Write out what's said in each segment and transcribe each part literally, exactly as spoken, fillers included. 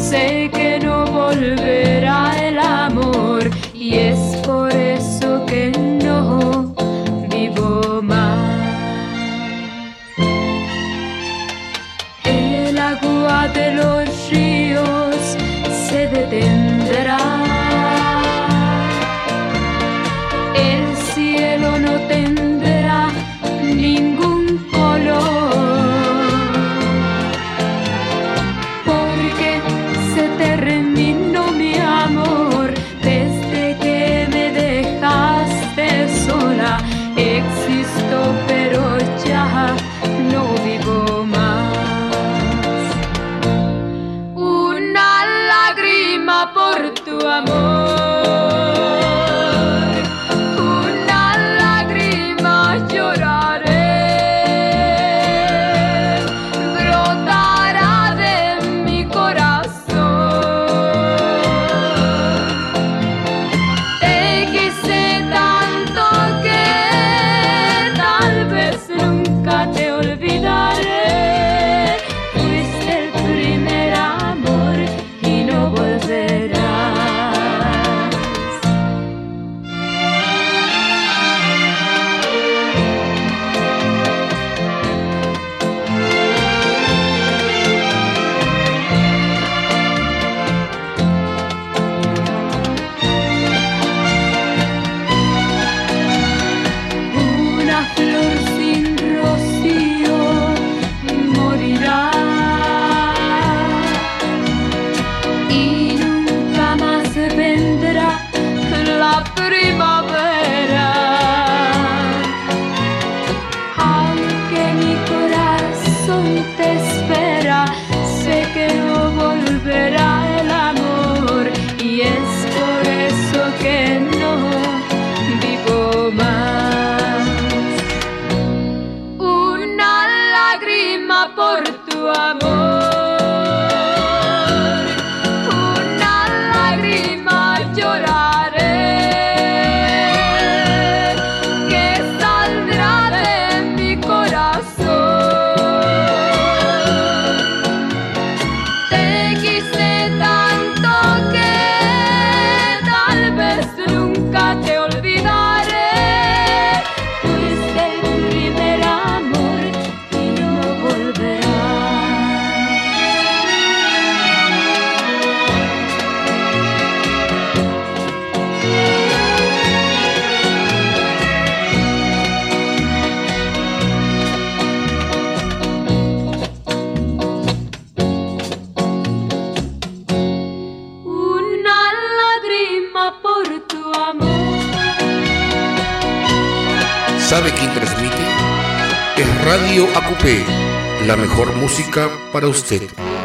sé que no volverá el amor y es por eso que no vivo más. El agua de los ríos se detendrá, el cielo no tendrá ningún color, porque se terminó mi amor desde que me dejaste sola. Existo pero ya no vivo más. Una lágrima por tu amor, una lágrima lloraré, brotará de mi corazón. Te quise tanto que tal vez nunca te olvidaré. Fuiste el primer amor y no volverás. Una flor sin rocío morirá y nunca más vendrá la primavera. Aunque mi corazón te espera, sé que no volverá el amor y es por eso que no vivo más. Una lágrima por tu amor, una lágrima lloraré, que saldrá de mi corazón. Te quise tanto que tal vez nunca te olvidaré. Fuiste el primer amor y no volverás. Una lágrima por tu amor. ¿Sabe quién transmite? Es Radio Acupé, la mejor música para usted.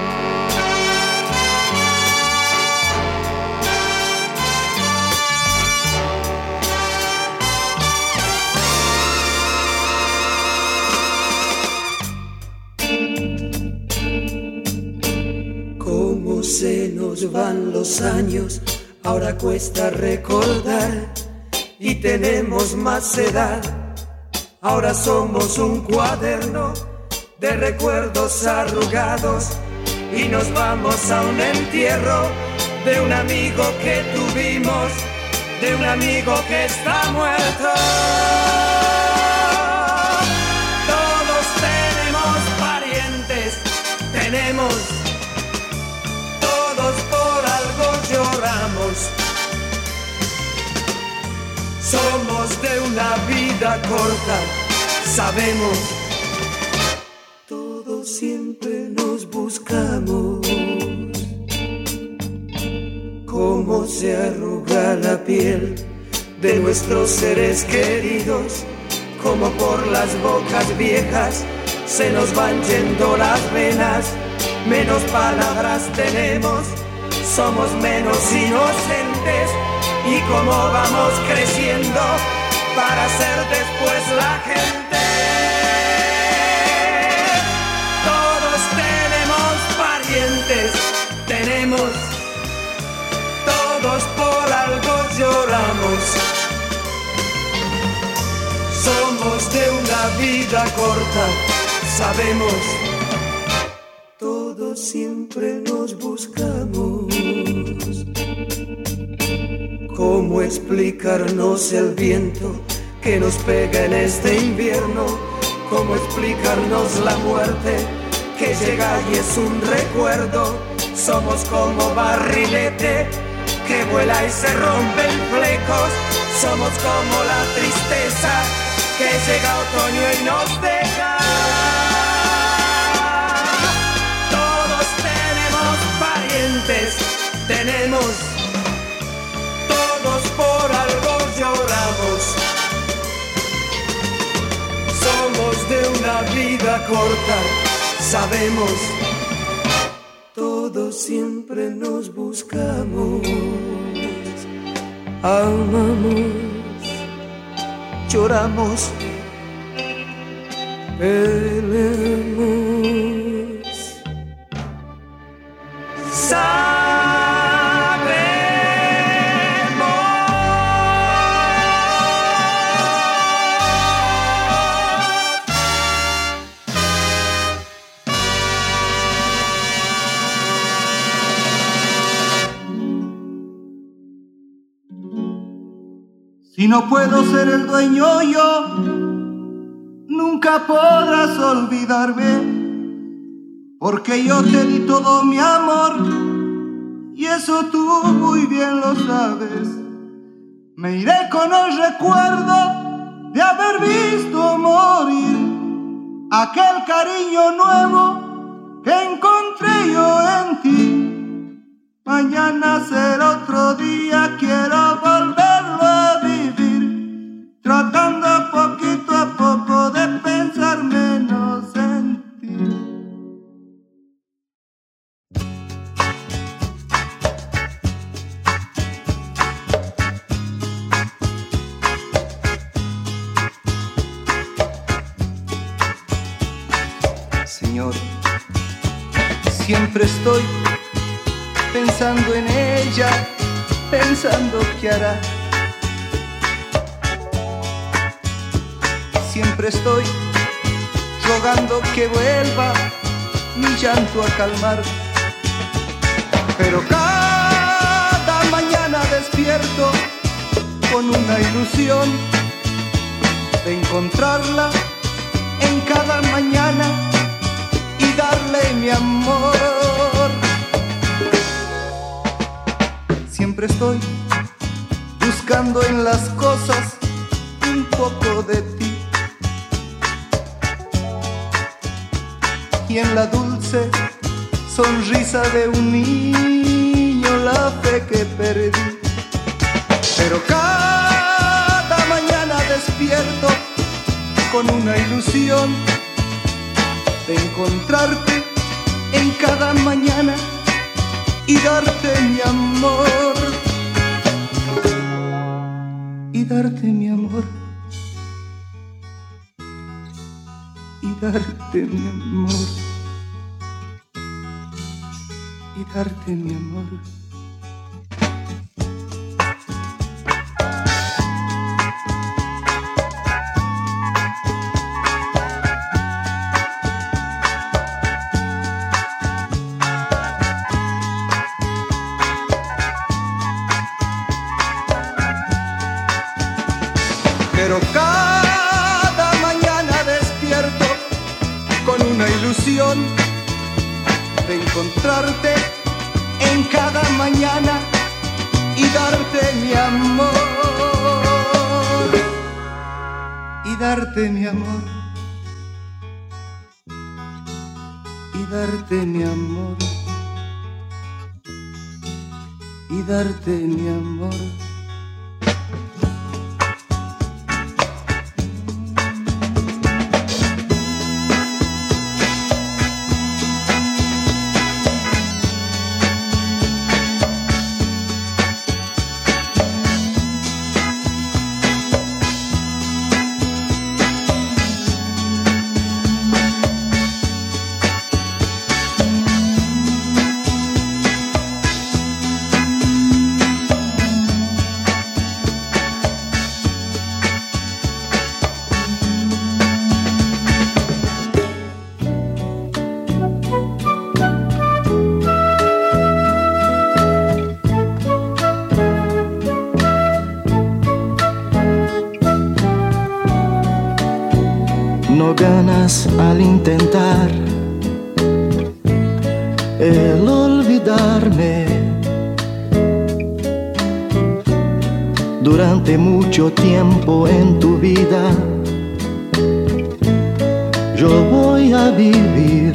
Cómo se nos van los años, ahora cuesta recordar y tenemos más edad. Ahora somos un cuaderno de recuerdos arrugados y nos vamos a un entierro de un amigo que tuvimos, de un amigo que está muerto. Todos tenemos parientes, tenemos, todos por algo lloramos. Somos de una vida corta, sabemos, todos siempre nos buscamos. Cómo se arruga la piel de nuestros seres queridos, como por las bocas viejas se nos van yendo las venas. Menos palabras tenemos, somos menos inocentes. Y cómo vamos creciendo para ser después la gente. Todos tenemos parientes, tenemos, todos por algo lloramos. Somos de una vida corta, sabemos, todos todos siempre nos buscamos. ¿Cómo explicarnos el viento que nos pega en este invierno? ¿Cómo explicarnos la muerte que llega y es un recuerdo? Somos como barrilete que vuela y se rompen flecos. Somos como la tristeza que llega otoño y nos deja. Todos tenemos parientes, tenemos, todos por algo lloramos. Somos de una vida corta, sabemos, todos siempre nos buscamos. Amamos, lloramos, peleamos. Sabemos. Si no puedo ser el dueño yo, nunca podrás olvidarme, porque yo te di todo mi amor, y eso tú muy bien lo sabes. Me iré con el recuerdo de haber visto morir aquel cariño nuevo que encontré yo en ti. Mañana será otro día, quiero volverlo a vivir, tratando poquito a poco de pensar menos en ti. Señor, siempre estoy pensando en ella, pensando qué hará. Siempre estoy rogando que vuelva mi llanto a calmar. Pero cada mañana despierto con una ilusión de encontrarla en cada mañana y darle mi amor. Siempre estoy buscando en las cosas un poco de ti, y en la dulce sonrisa de un niño la fe que perdí. Pero cada mañana despierto con una ilusión de encontrarte en cada mañana y darte mi amor, y darte mi amor, y darte mi amor, y darte mi amor. Pero cada mañana despierto con una ilusión de encontrarte en cada mañana y darte mi amor, y darte mi amor, y darte mi amor, y darte mi amor. no ganas al intentar el olvidarme. Durante mucho tiempo en tu vida yo voy a vivir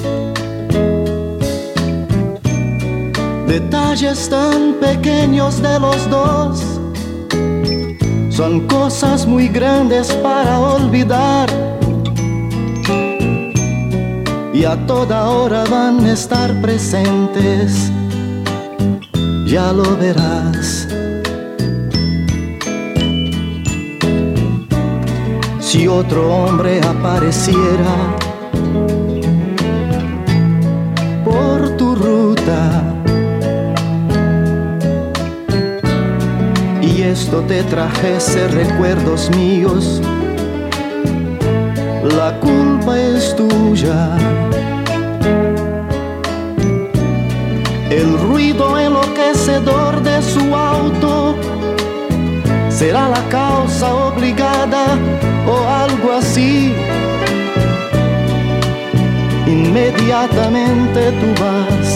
detalles tan pequeños de los dos. Son cosas muy grandes para olvidar y a toda hora van a estar presentes, ya lo verás. Si otro hombre apareciera por tu ruta y esto te trajese recuerdos míos, la culpa es tuya. El ruido enloquecedor de su auto será la causa obligada o algo así. Inmediatamente tú vas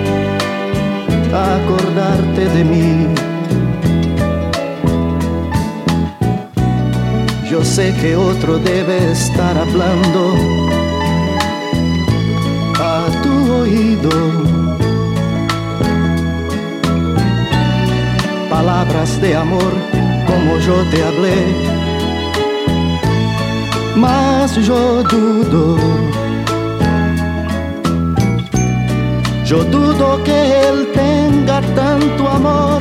a acordarte de mí. Yo sé que otro debe estar hablando a tu oído palabras de amor como yo te hablé, mas yo dudo, yo dudo que él tenga tanto amor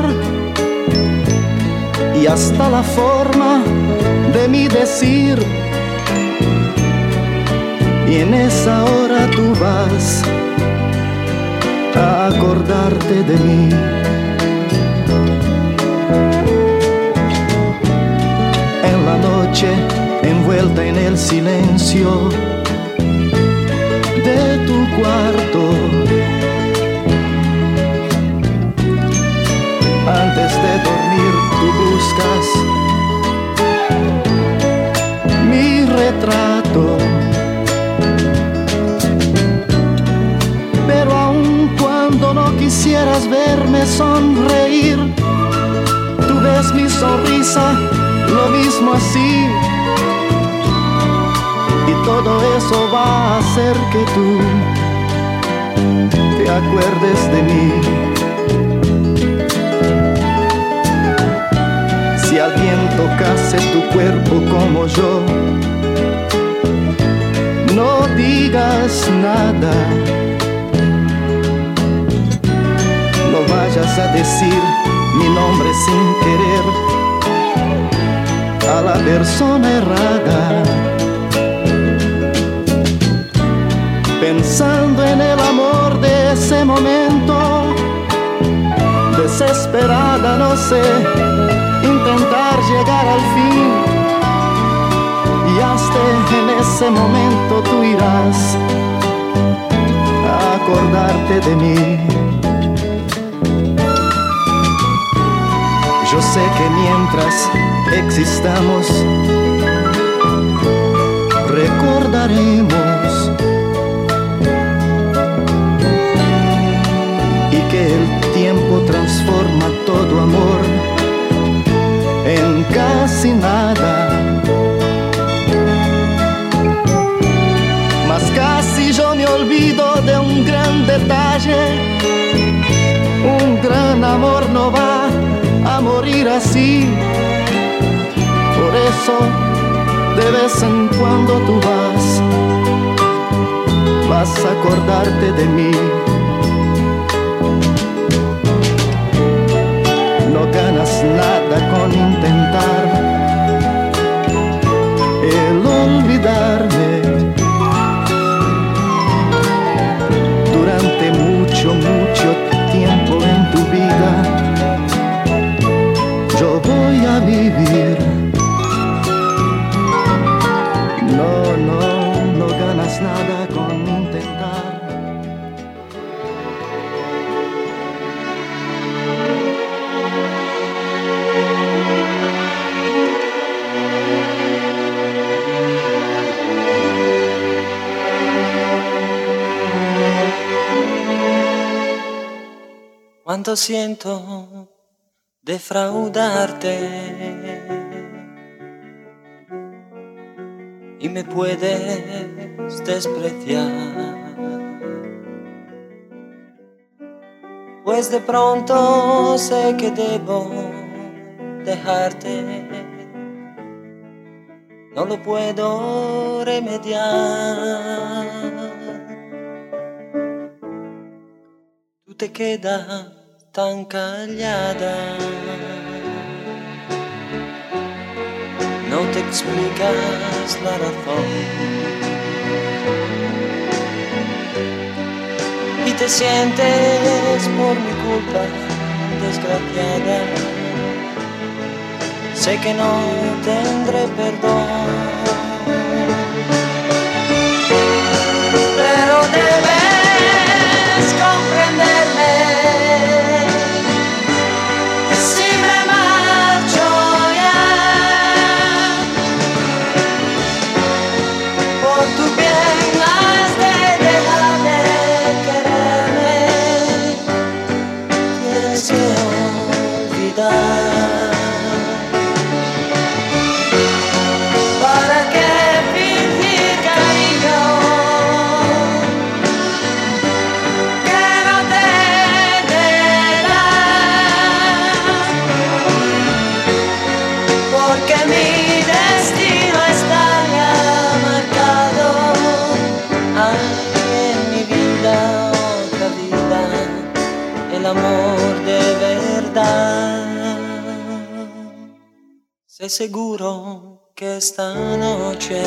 y hasta la forma de mi decir, y en esa hora tú vas a acordarte de mí. En la noche, envuelta en el silencio de tu cuarto, antes de dormir tú buscas mi retrato, pero aun cuando no quisieras verme sonreír, tú ves mi sonrisa lo mismo así, y todo eso va a hacer que tú te acuerdes de mí. Si alguien tocase tu cuerpo como yo, no digas nada, no vayas a decir mi nombre sin querer a la persona errada. Pensando en el amor de ese momento, desesperada, no sé, intentar llegar al fin, y hasta en ese momento tú irás a acordarte de mí. Yo sé que mientras existamos recordaremos, y que el tiempo transforma todo amor en casi nada. Mas casi yo me olvido de un gran detalle, un gran amor no va a morir así. Por eso de vez en cuando tú vas, vas a acordarte de mí. No ganas nada con intentar el olvidarme. Durante mucho, mucho tiempo en tu vida yo voy a vivir. No, no, no ganas nada con intentar Cuánto siento defraudarte y me puedes despreciar, pues de pronto sé que debo dejarte, no lo puedo remediar. Tú te quedas tan callada, no te explicas la razón y te sientes por mi culpa desgraciada. Sé que no tendré perdón, pero debes comprenderme. Si me marcho ya, por tu bien has de dejar de quererme. Tienes que olvidar. Amor de verdad. Sé seguro que esta noche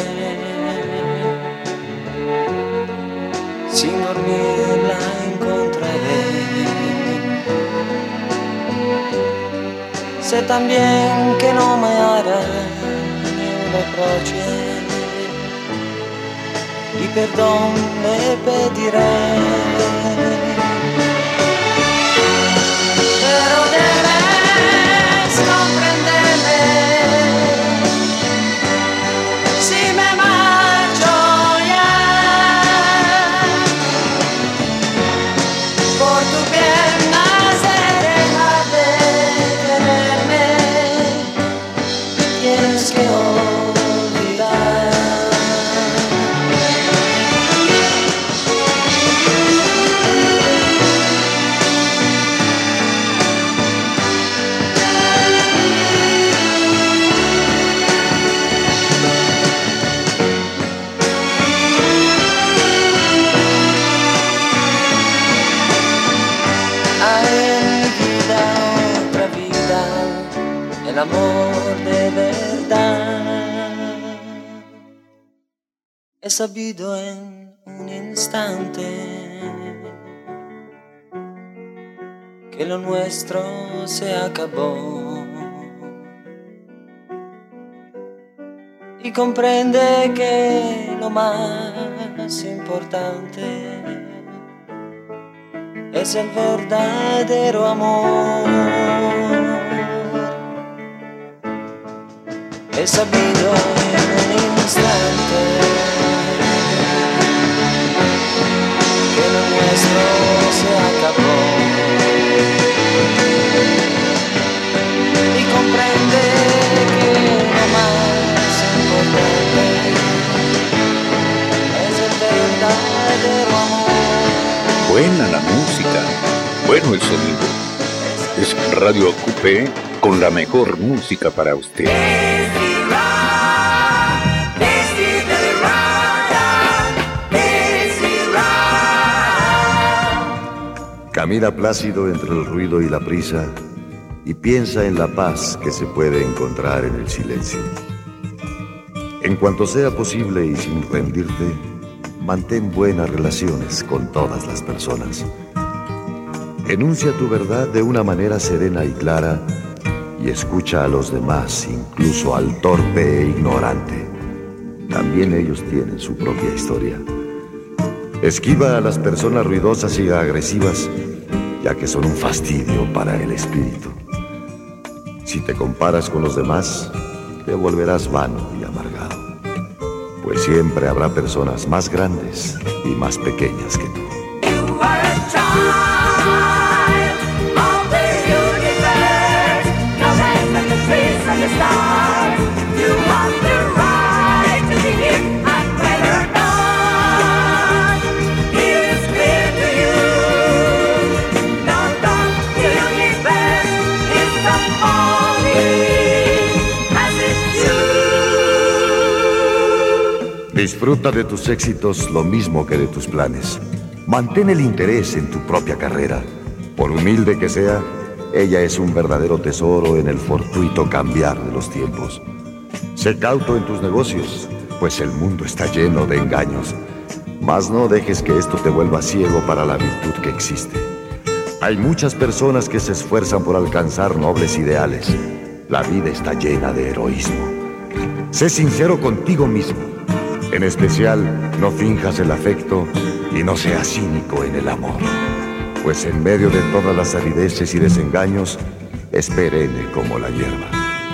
sin dormir la encontraré. Sé también que no me hará ni un reproche y perdón le pediré. Pero debes comprenderme. Si me marcho ya, por tu bien has de dejar de quererme. Tienes que olvidar. El amor de verdad he sabido en un instante que lo nuestro se acabó y comprende que lo más importante es el verdadero amor. He sabido en un instante que lo nuestro se acabó y comprende que lo más importante es el verdadero amor. Buena la música, bueno el sonido. Es Radio Acupé con la mejor música para usted. Camina plácido entre el ruido y la prisa y piensa en la paz que se puede encontrar en el silencio. En cuanto sea posible y sin rendirte, mantén buenas relaciones con todas las personas. Enuncia tu verdad de una manera serena y clara y escucha a los demás, incluso al torpe e ignorante. También ellos tienen su propia historia. Esquiva a las personas ruidosas y agresivas, ya que son un fastidio para el espíritu. Si te comparas con los demás, te volverás vano y amargado, pues siempre habrá personas más grandes y más pequeñas que tú. You are a child Disfruta de tus éxitos lo mismo que de tus planes. Mantén el interés en tu propia carrera. Por humilde que sea, ella es un verdadero tesoro en el fortuito cambiar de los tiempos. Sé cauto en tus negocios, pues el mundo está lleno de engaños. Mas no dejes que esto te vuelva ciego para la virtud que existe. Hay muchas personas que se esfuerzan por alcanzar nobles ideales. La vida está llena de heroísmo. Sé sincero contigo mismo. En especial, no finjas el afecto y no seas cínico en el amor. Pues en medio de todas las arideces y desengaños, es perenne como la hierba.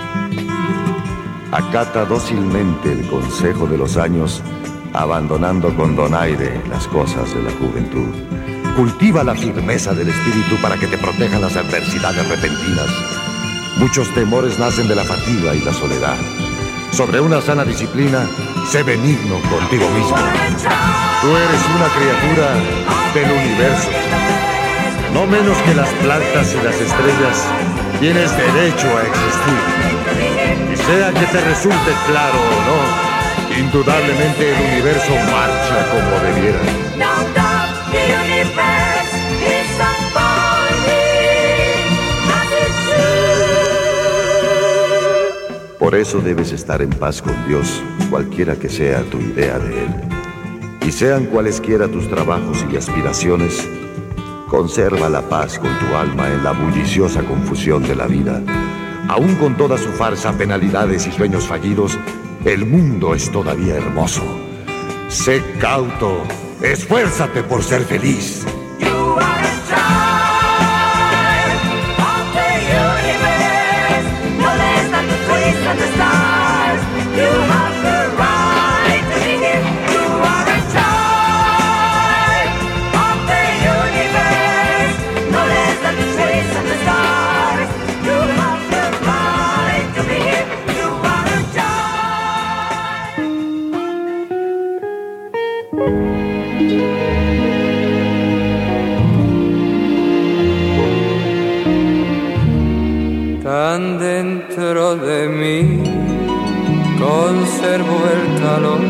Acata dócilmente el consejo de los años, abandonando con donaire las cosas de la juventud. Cultiva la firmeza del espíritu para que te protejan las adversidades repentinas. Muchos temores nacen de la fatiga y la soledad. Sobre una sana disciplina, sé benigno contigo mismo. Tú eres una criatura del universo. No menos que las plantas y las estrellas, tienes derecho a existir. Y sea que te resulte claro o no, indudablemente el universo marcha como debiera. Por eso debes estar en paz con Dios, cualquiera que sea tu idea de Él. Y sean cualesquiera tus trabajos y aspiraciones, conserva la paz con tu alma en la bulliciosa confusión de la vida. Aún con toda su farsa, penalidades y sueños fallidos, el mundo es todavía hermoso. Sé cauto, esfuérzate por ser feliz. Tan dentro de mí conservo el calor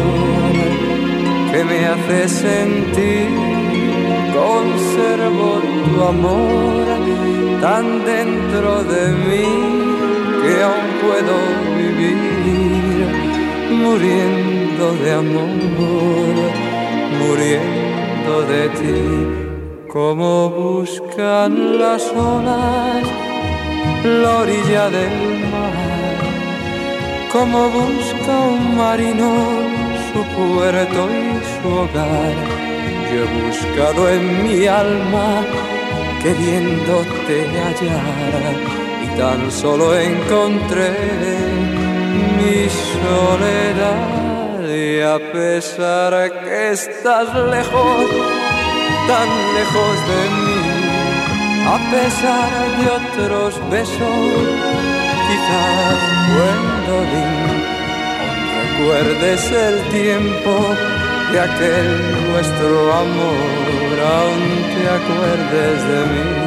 que me hace sentir, conservo tu amor tan dentro de mí que aún puedo vivir muriendo de amor, muriendo de ti, como buscan las olas la orilla del mar, como busca un marino su puerto y su hogar. Yo he buscado en mi alma queriéndote hallar y tan solo encontré mi soledad. Y a pesar que estás lejos, tan lejos de mí, a pesar de otros besos, quizás Gwendolyn, aún recuerdes el tiempo de aquel nuestro amor, aún te acuerdes de mí.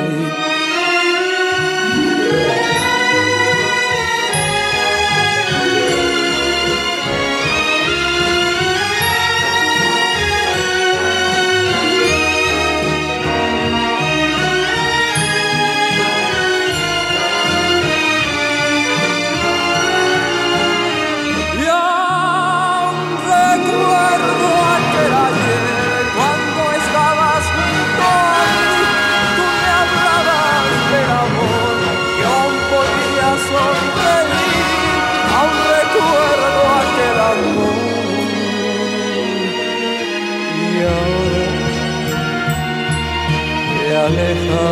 Aleja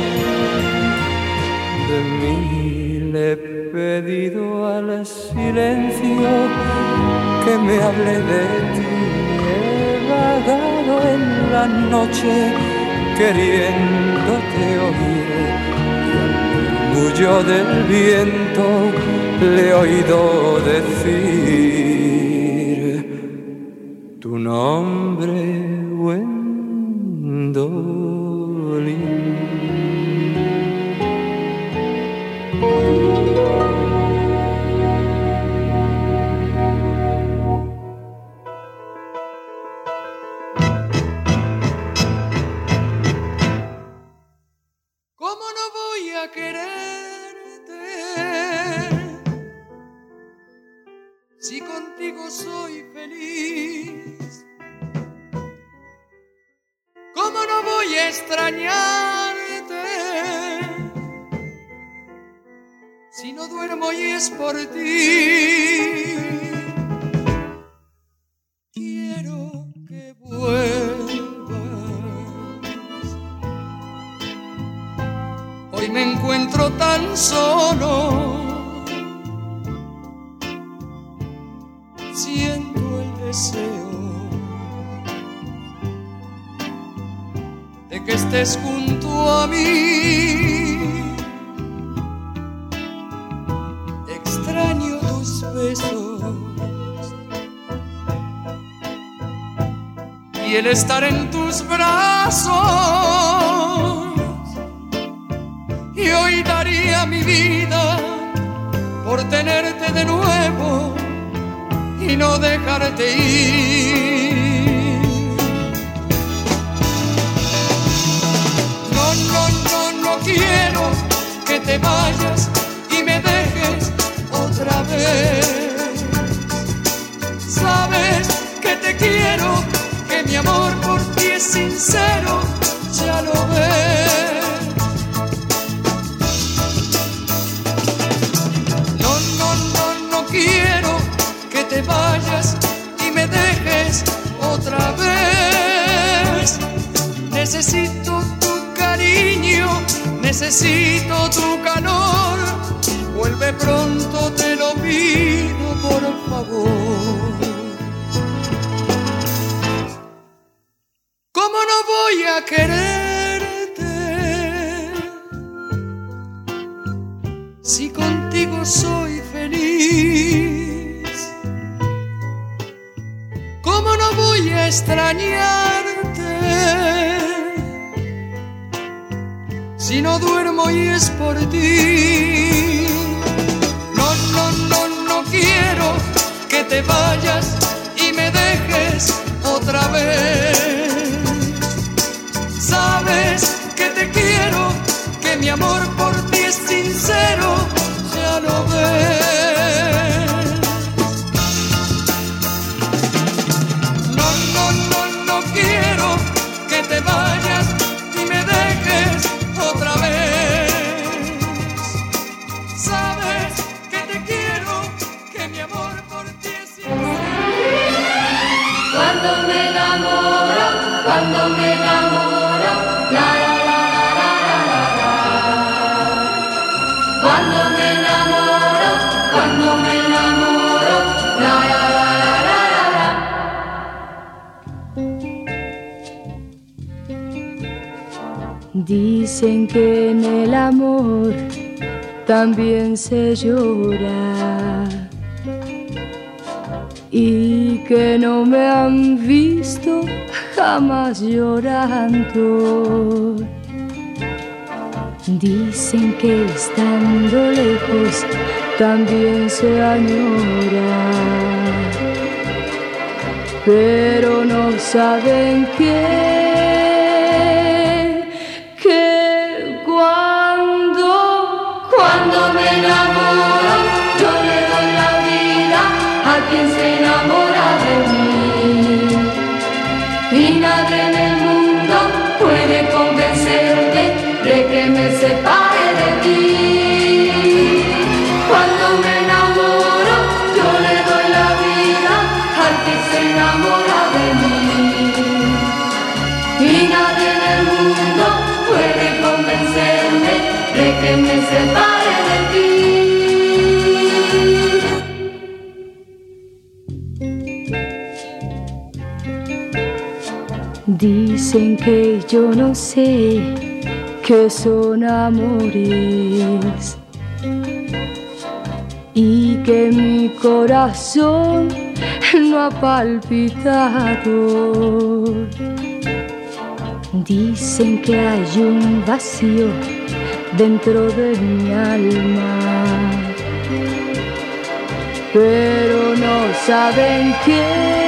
de mí, le he pedido al silencio que me hable de ti. He vagado en la noche queriéndote oír y al murmullo del viento le he oído decir tu nombre, Gwendolyn. si contigo soy feliz. ¿Cómo no voy a extrañarte si no duermo y es por ti? Quiero que vuelvas. Hoy me encuentro tan solo. Siento el deseo de que estés junto a mí. Extraño tus besos y el estar en tus brazos. Y hoy daría mi vida por tenerte de nuevo y no dejarte ir. No, no, no, no quiero que te vayas y me dejes otra vez. Sabes que te quiero, que mi amor por ti es sincero, ya lo ves. No, no, no, no quiero que te vayas y me dejes otra vez. Necesito tu cariño, necesito tu calor. Vuelve pronto, te lo pido, por favor. ¿Cómo no voy a quererte si contigo soy feliz? ¿Cómo no voy a extrañarte si no duermo y es por ti? No, no, no, no quiero que te vayas y me dejes otra vez. Sabes que te quiero, que mi amor por ti es sincero, ya lo ves. No, no, no, no quiero que te vayas y me dejes otra vez. Sabes que te quiero, que mi amor por ti es sincero. Cuando me enamoro, cuando me enamoro, la la la la la la la. Cuando me enamoro, cuando me enamoro, la la la la la la. Dicen que en el amor también se llora y que no me han visto jamás llorando. Dicen que estando lejos también se añora, pero no saben que, que cuando, cuando me enamoro, yo le doy la vida a quien se enamora de mí. Y nadie en el mundo puede convencerme de que me separe de ti. Cuando me enamoro, yo le doy la vida al que se enamora de mí. Y nadie en el mundo puede convencerme de que me separe de ti. Dicen que yo no sé qué son amores y que mi corazón no ha palpitado. Dicen que hay un vacío dentro de mi alma, pero no saben que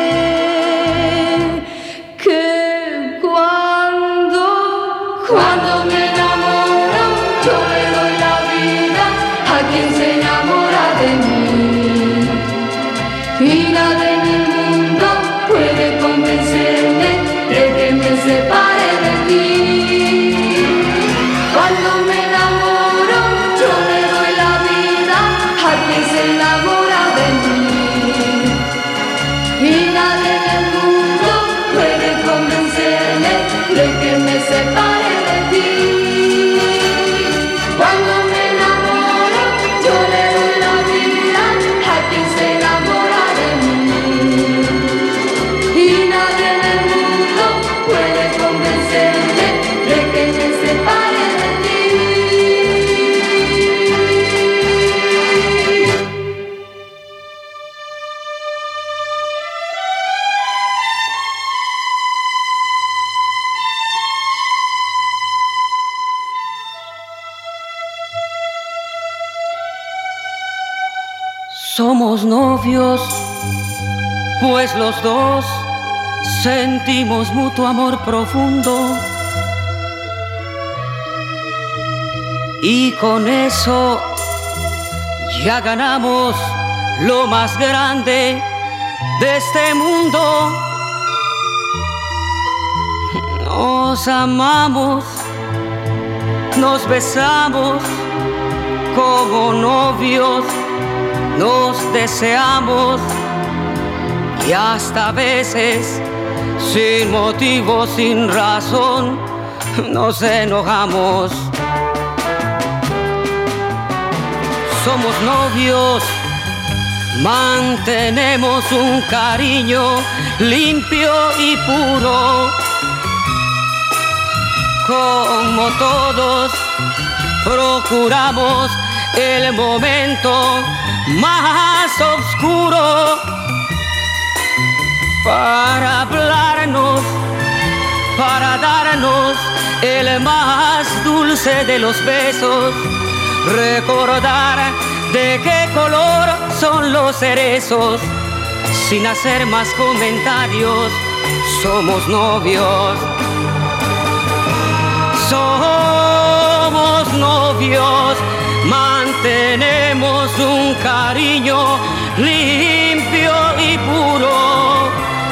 cuando me enamoro, yo le doy la vida a quien se enamora de mí. y nada en el mundo puede convencerme de que me separe de ti. Cuando me enamoro yo le doy la vida a quien se enamora de mí, y nada en el mundo puede convencerme de que me separe de ti. Cuando me enamoro yo le doy la vida a quien se enamora de mí, y nadie en el mundo puede convencerme de que me separe de ti. Somos novios, pues los dos sentimos mutuo amor profundo, y con eso ya ganamos lo más grande de este mundo. Nos amamos, nos besamos como novios, nos deseamos y hasta a veces, sin motivo, sin razón, nos enojamos. Somos novios, mantenemos un cariño limpio y puro. Como todos, procuramos el momento más oscuro para hablarnos, para darnos el más dulce de los besos, recordar de qué color son los cerezos. Sin hacer más comentarios, somos novios. Somos novios, mantenemos un cariño limpio y puro.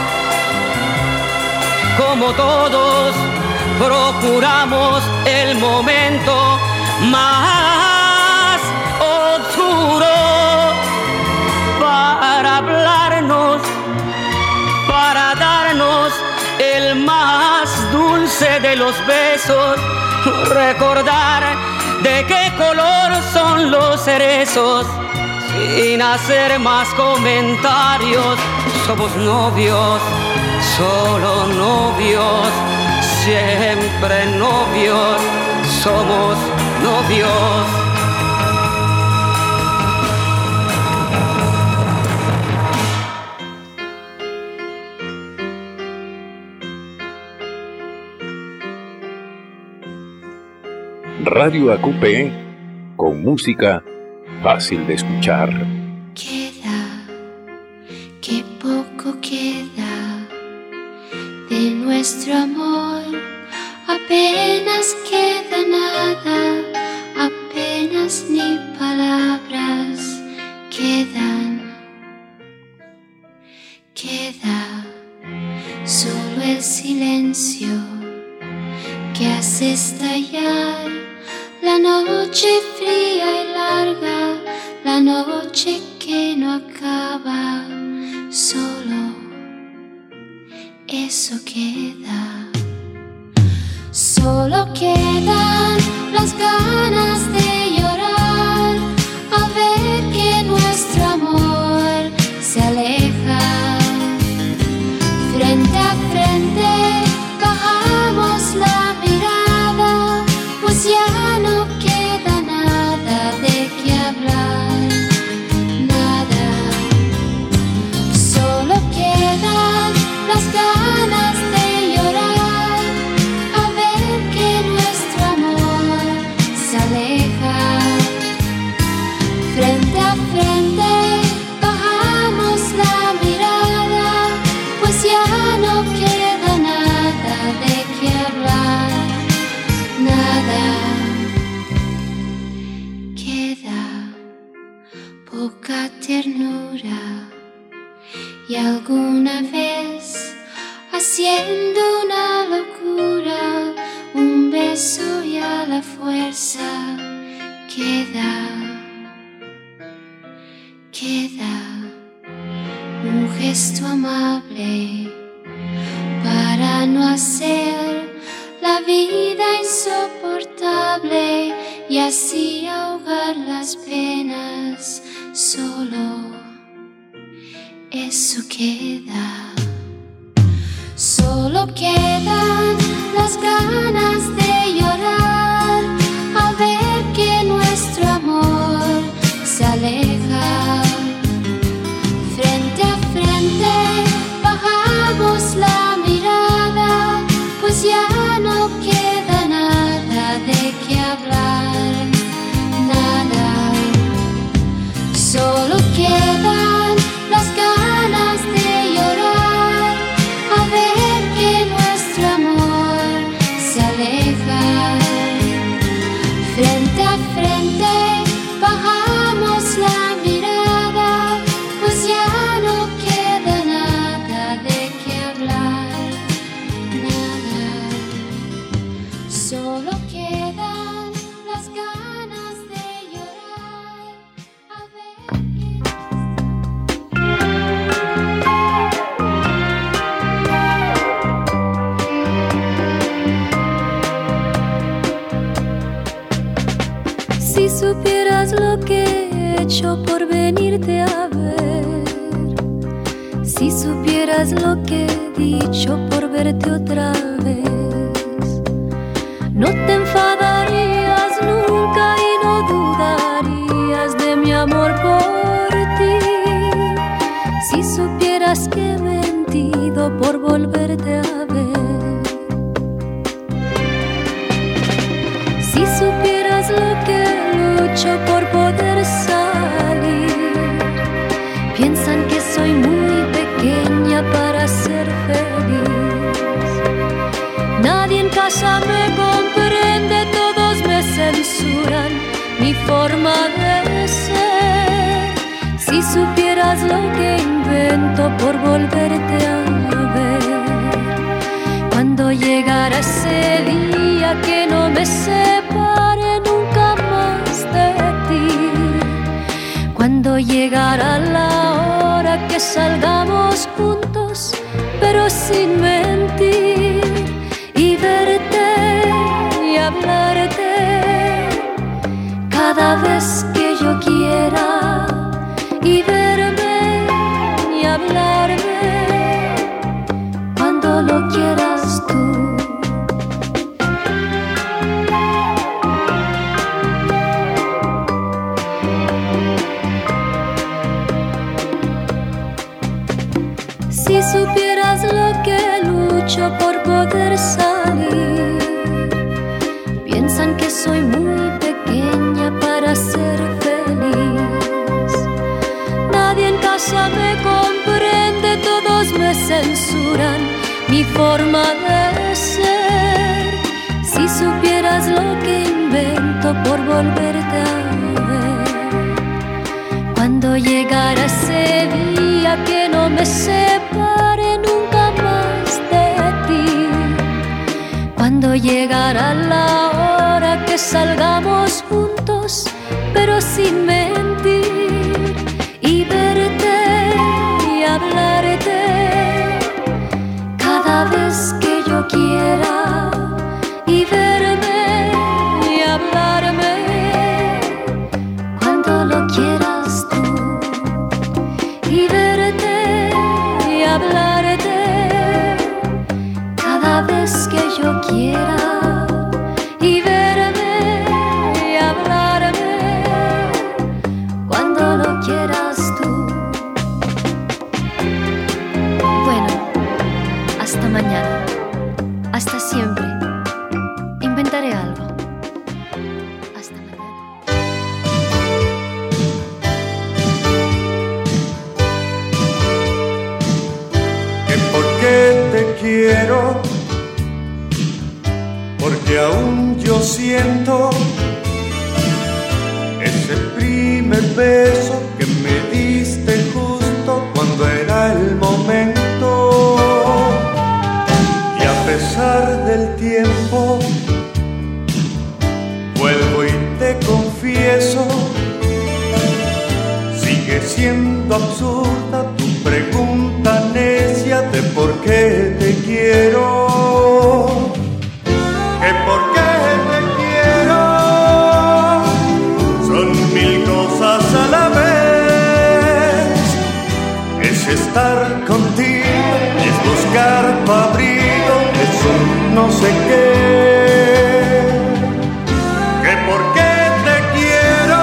Como todos, procuramos el momento más oscuro para hablarnos, para darnos el más dulce de los besos, recordar de qué color son los cerezos. Sin hacer más comentarios, somos novios, solo novios, siempre novios, somos novios. Radio A Q P, con música fácil de escuchar. Queda, que poco queda de nuestro amor, apenas queda nada, apenas ni palabras quedan. Queda solo el silencio que hace estallar la noche fría y larga, la noche que no acaba. Solo eso queda. Solo quedan las ganas de llorar al ver que nuestro amor se aleja. Frente a frente bajamos la mirada, pues ya no queda nada de qué hablar, nada. Solo quedan las ganas de llorar al ver que nuestro amor Y alguna vez, haciendo una locura, un beso y a la fuerza queda, queda un gesto amable para no hacer la vida insoportable y así ahogar las penas. Solo eso queda. Solo quedan las ganas de llorar al ver que nuestro amor se aleja. Frente a frente bajamos la mirada, pues ya no queda nada de qué hablar, nada. Solo quedan las ganas de llorar a ver que nuestro amor se aleja. Frente a frente bajamos la mirada, pues ya no queda nada de qué hablar, nada. Solo quedan las ganas de llorar a ver que... Si supieras lo que he hecho por venirte a ver, si supieras lo que he dicho por verte otra vez, no te enfadarías nunca y no dudarías de mi amor por ti. Si supieras que he mentido por volverte a ver, si supieras lo que lucho por poder salir, piensan que soy muy pequeña para ser feliz. Nadie en casa me comprende, todos me censuran mi forma de ser. Si supieras lo que invento por volverte a ver, cuando llegara ese día que no me separe nunca más de ti, cuando llegara la hora que salgamos juntos pero sin mentir, y verte y hablarte cada vez que yo quiera, y verme y hablarme cuando lo quieras tú. Si supieras lo que lucho por poder salir, piensan que soy muy pequeña para ser feliz. Nadie en casa me comprende, todos me censuran mi forma de ser. Si supieras lo que invento por volverte a ver, cuando llegara ese día que no me separe nunca más de ti, cuando llegara la hora que salgamos juntos pero sin mentir, y verte y hablarte cada vez que yo quiera, y verme y hablarme cuando lo quieras tú, y verte y hablarte cada vez que yo quiera, y verme y hablarme cuando lo quieras tú. Bueno, hasta mañana, hasta siempre. Inventaré algo. Hasta mañana. Que por qué te quiero, porque aún yo siento ese primer beso que me diste justo cuando era el momento siendo absurda tu pregunta necia de por qué te quiero. Que por qué te quiero son mil cosas a la vez. Es estar contigo, es buscar tu abrigo, es un no sé qué. Que por qué te quiero,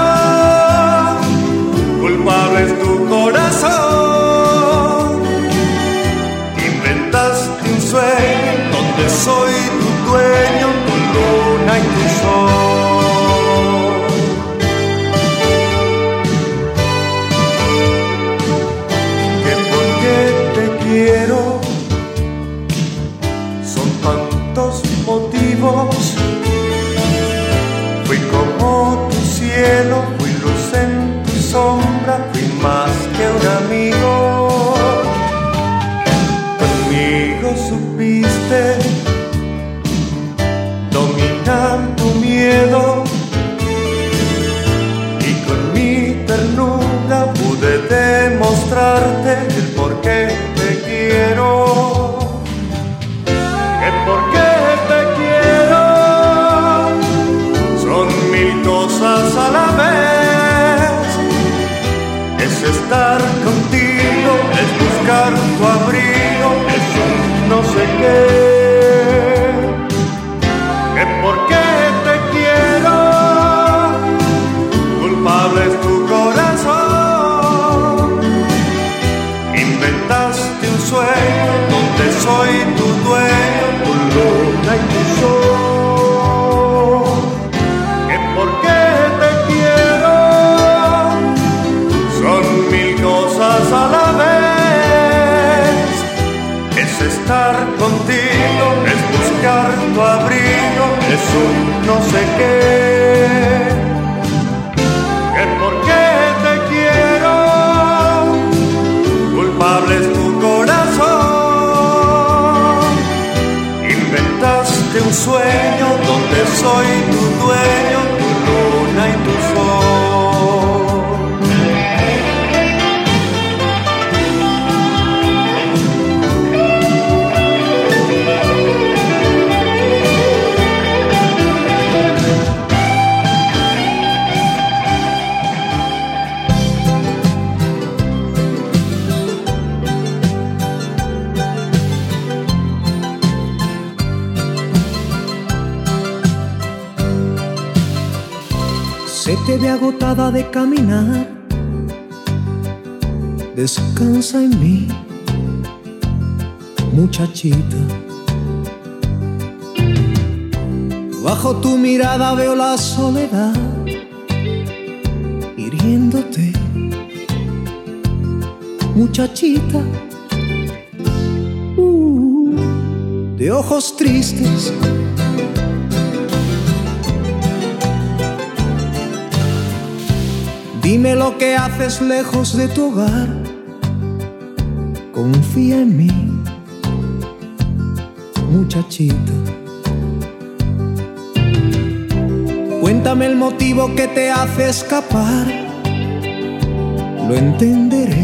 culpable es tu corazón. Inventaste un sueño donde soy tu dueño, tu luna y tu sol. Que por qué te quiero son tantos motivos. Fui como tu cielo, fui luz en tu sombra, fui más que un amigo. Conmigo supiste dominar tu miedo y con mi ternura pude demostrarte el por qué te quiero. Que por qué te quiero son mil cosas a la vez. Es estar contigo, es buscar tu abrigo, es un no sé qué. Que por qué te quiero, culpable es tu corazón. Inventaste un sueño donde soy tu dueño, tu luna y tu sol. Que por qué te quiero son mil cosas a la vez. Es estar contigo, es buscar tu abrigo, es un no sé qué. Que por qué te quiero, culpable es tu corazón. Inventaste un sueño donde soy tu dueño, tu luna y tu sol. Se te ve agotada de caminar, descansa en mí, muchachita. Bajo tu mirada veo la soledad hiriéndote, muchachita. Uh, de ojos tristes, dime lo que haces lejos de tu hogar. Confía en mí, muchachita. Cuéntame el motivo que te hace escapar. Lo entenderé,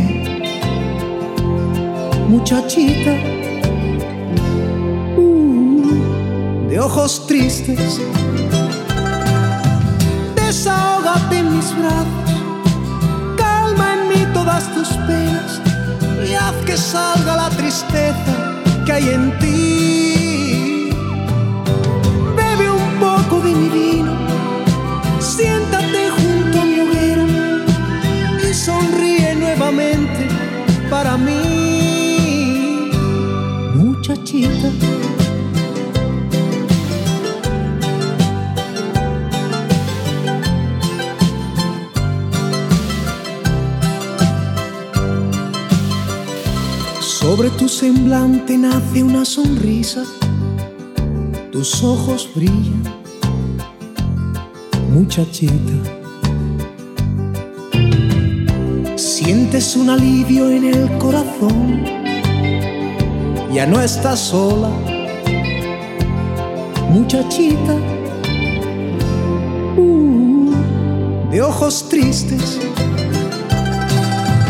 muchachita. Uh, de ojos tristes, desahógate en mis brazos. Calma en mí todas tus penas y haz que salga la tristeza que hay en ti. Bebe un poco de mi vino, siéntate junto a mi hoguera y sonríe nuevamente para mí, muchachita. Sobre tu semblante nace una sonrisa, tus ojos brillan, muchachita. Sientes un alivio en el corazón, ya no estás sola, muchachita. Uh, de ojos tristes,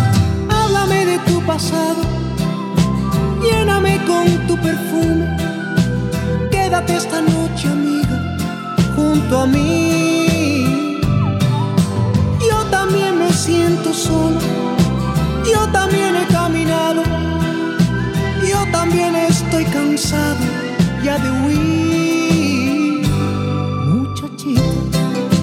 de tu pasado, lléname con tu perfume. Quédate esta noche, amiga, junto a mí. Yo también me siento solo, yo también he caminado, yo también estoy cansado ya de huir. Muchachita,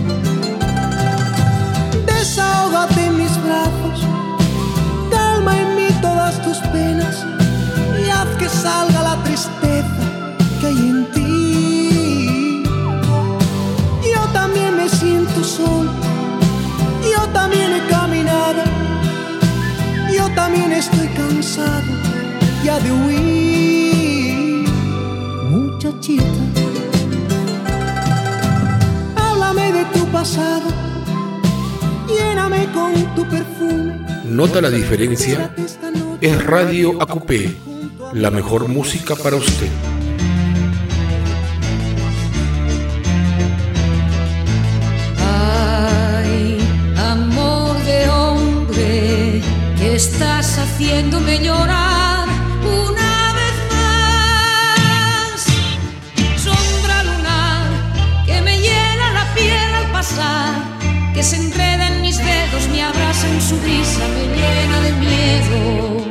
desahógate en mis brazos, calma en mí todas tus penas y haz que salga la tristeza que hay en ti. Yo también me siento solo, yo también he caminado, yo también estoy cansado ya de huir. Muchachita, háblame de tu pasado, lléname con tu perfume. ¿Nota la diferencia? Es Radio A Q P, la mejor música para usted. Ay, amor de hombre, que estás haciéndome llorar una vez más. Sombra lunar que me hiela la piel al pasar, que se enreda en mis dedos, me abraza en su brisa, me llena de miedo.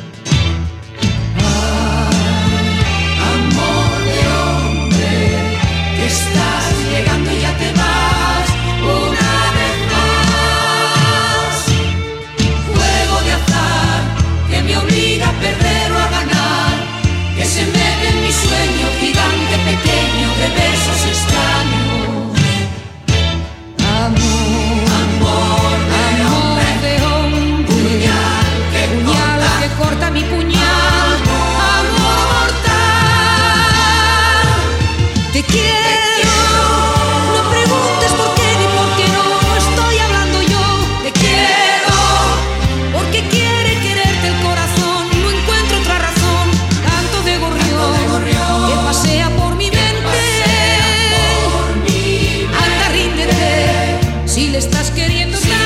Ay, amor de hombre, que estás llegando y ya te vas una vez más. Juego de azar que me obliga a perder o a ganar, que se mete en mi sueño gigante pequeño de besos extraños. Amor, amor de hombre, de hombre, puñal que puñal corta, que corta mi puñal, amor mortal. Te quiero, no preguntes por qué ni por qué no, no estoy hablando yo. Te quiero, porque quiere quererte el corazón, no encuentro otra razón. Canto de gorrión, que pasea por mi mente. Anda, ríndete, si le estás queriendo tanto.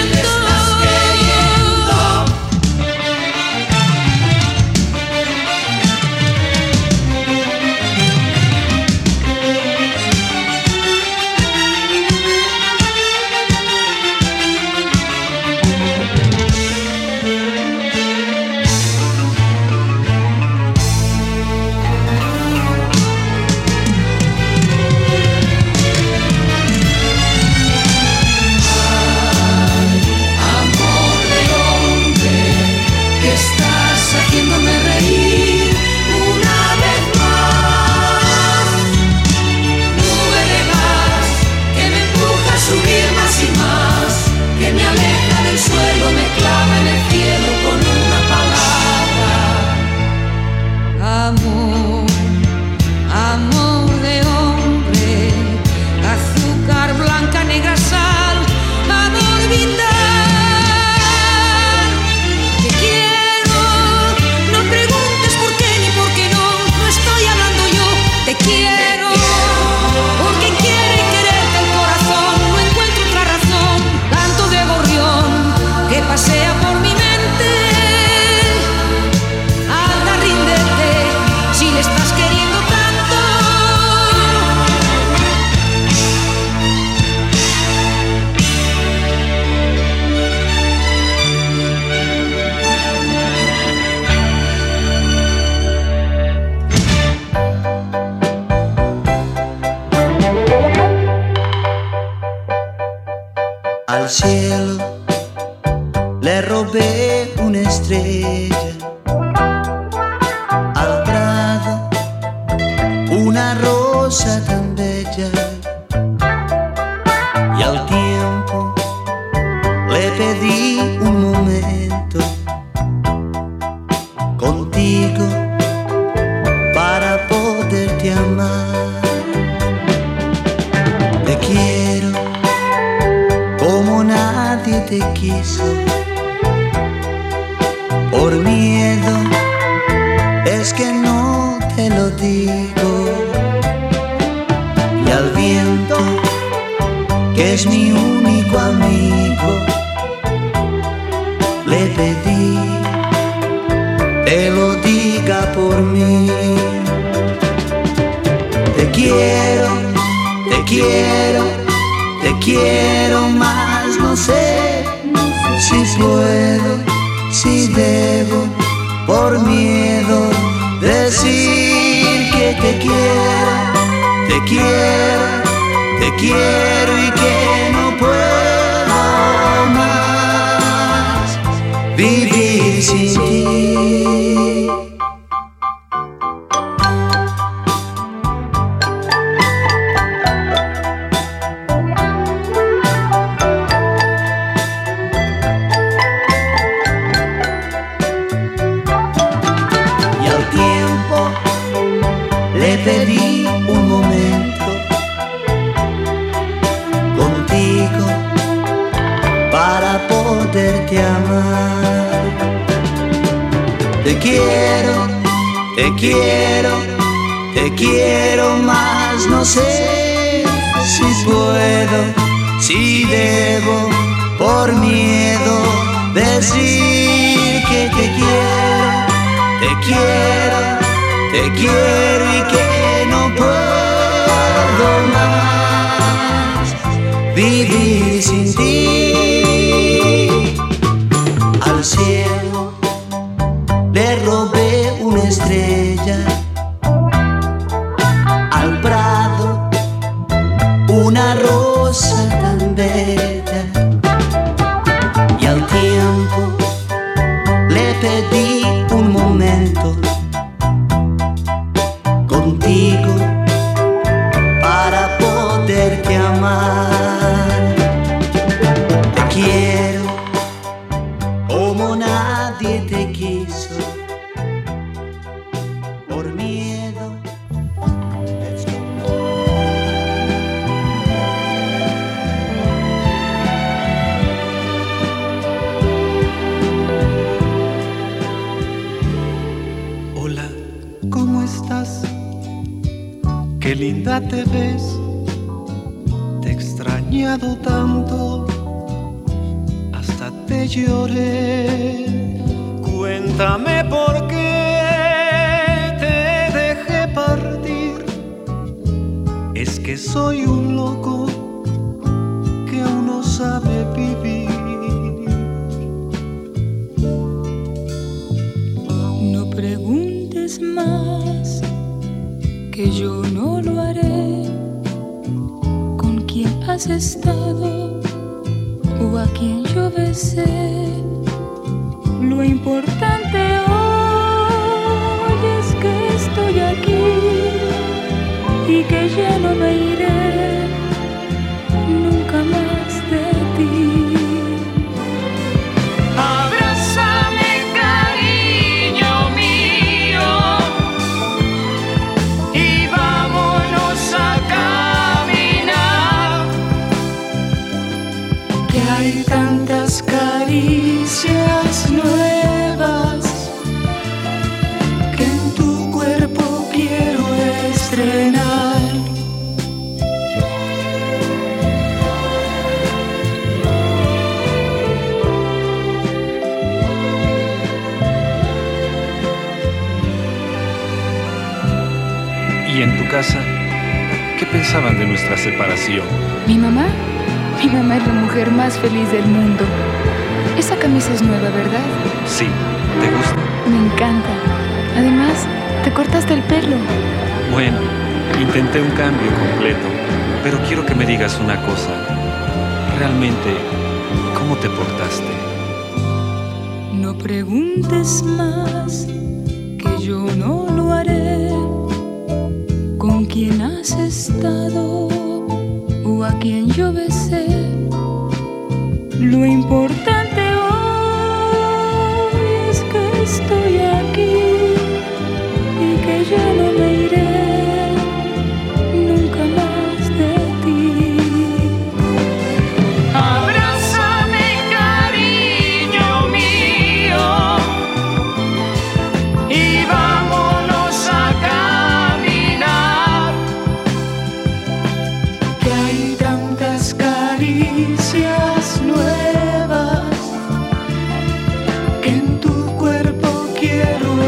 Haciéndome reír una vez más. Nube de gas que me empuja a subir más y más, que me aleja del suelo, me clava en el cielo con una palabra. Amor, amor de hombre, azúcar blanca, negra sal, amor vinda. Te quiero, porque quiere quererte el corazón, no encuentro otra razón. Canto de gorrión que pasea por mi mente. Anda, ríndete, si le estás queriendo tanto. Al cielo le robé una estrella, al prado una rosa tan bella, y al tiempo le pedí un momento contigo para poderte amar. Te quiero como nadie te quiso, por miedo es que no te lo digo. Y al viento, que es mi único amigo, le pedí te lo diga por mí. Te quiero, te quiero, te quiero más, no sé si puedo, si debo, por miedo decir que te quiero, te quiero, te quiero y que no puedo más vivir sin ti. Pedí un momento contigo para poderte amar. Te quiero, te quiero, te quiero más, no sé si puedo, si debo, por miedo decir que te quiero, te quiero, te quiero y que no puedo más vivir sin ti. Al cielo le robé una estrella, al prado una rosa tan bella, y al tiempo le pedí un momento contigo para poderte amar. Te quiero como nadie te quiso, por miedo. Hola, ¿cómo estás? Qué linda te ves, te he extrañado tanto, hasta te lloré. Cuéntame por qué te dejé partir. Es que soy un loco que aún no sabe vivir. No preguntes más, que yo no lo haré. Con quién has estado o a quién yo besé. Lo importante hoy es que estoy aquí y que ya no me iré nunca más de ti. Abrázame, cariño mío, y vámonos a caminar. Que hay tantas caricias nuevas que en tu cuerpo quiero estrenar. ¿Y en tu casa qué pensaban de nuestra separación? ¿Mi mamá? Mi mamá es la mujer más feliz del mundo. Esa camisa es nueva, ¿verdad? Sí, ¿te gusta? Me encanta. Además, te cortaste el pelo. Bueno, intenté un cambio completo, pero quiero que me digas una cosa. Realmente, ¿cómo te portaste? No preguntes más, que yo no lo haré. Con quién has estado o a quién yo besé. Lo importante hoy es que estoy aquí y que ya no me iré nunca más de ti. Abrázame, cariño mío, y vámonos a caminar. Que hay tantas caricias nuevas que en tu cuerpo quiero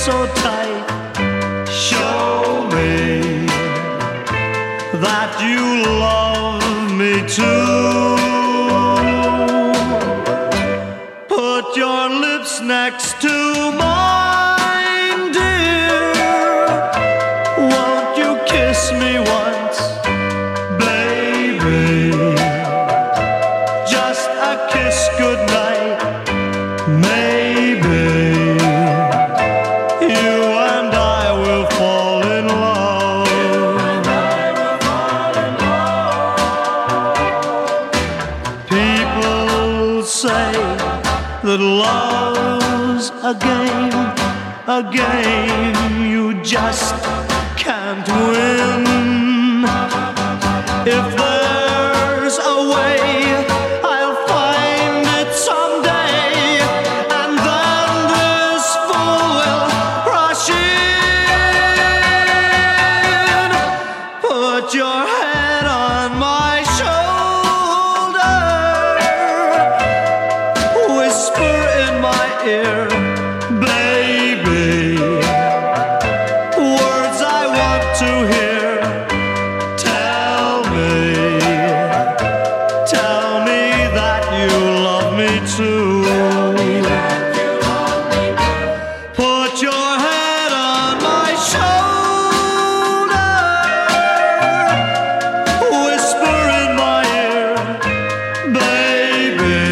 so tight. Show me that you love me too. Put your lips next to mine, dear. Won't you kiss me once, baby? Just a kiss goodnight, maybe. You and I will fall in love. People say that love's a game, a game you just can't win. If there's a way, I'll find it someday, and then this fool will rush in. Put your head on my shoulder, whisper in my ear, baby, words I want to hear. Tell me, tell me that you love me too. Put your head on my shoulder, whisper in my ear, baby,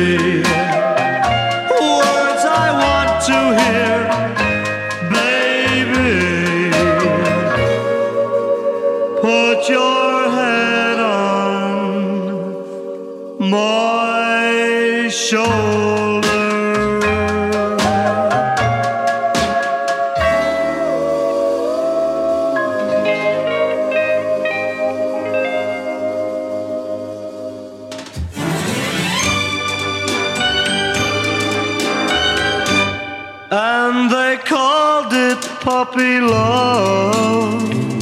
words I want to hear, baby. Put your head on my shoulder. And they called it puppy love.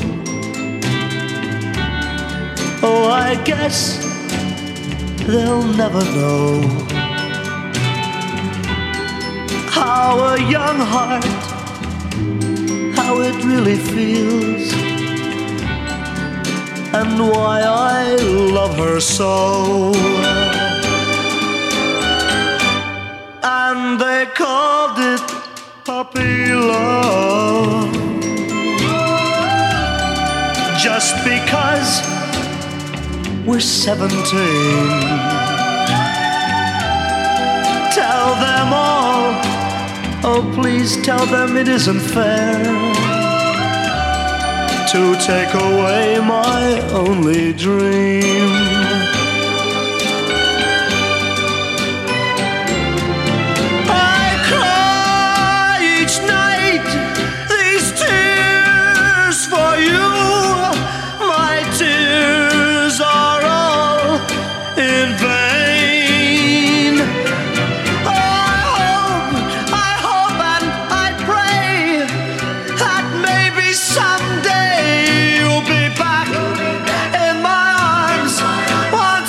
Oh, I guess they'll never know how a young heart, how it really feels, and why I love her so. And they called it puppy love, just because we're seventeen. Tell them all, oh please tell them it isn't fair to take away my only dream. I cry each night these tears for you. My tears are all in vain. I hope, I hope and I pray that maybe someday you'll be back in my arms once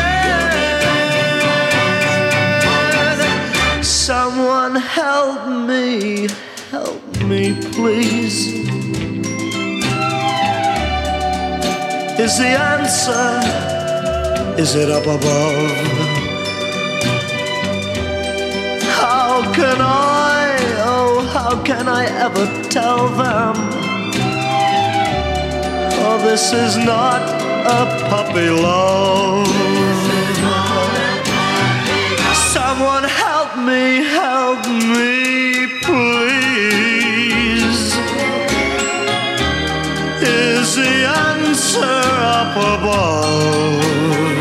again. Someone help me, help me please. Is the answer, is it up above? How can I, oh how can I ever tell them, oh this is not a puppy love? Someone help me, help me please. Is the answer up above?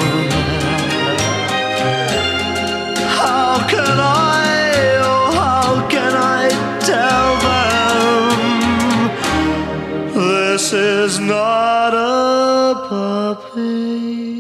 How can I, oh how can I tell them this is not a puppy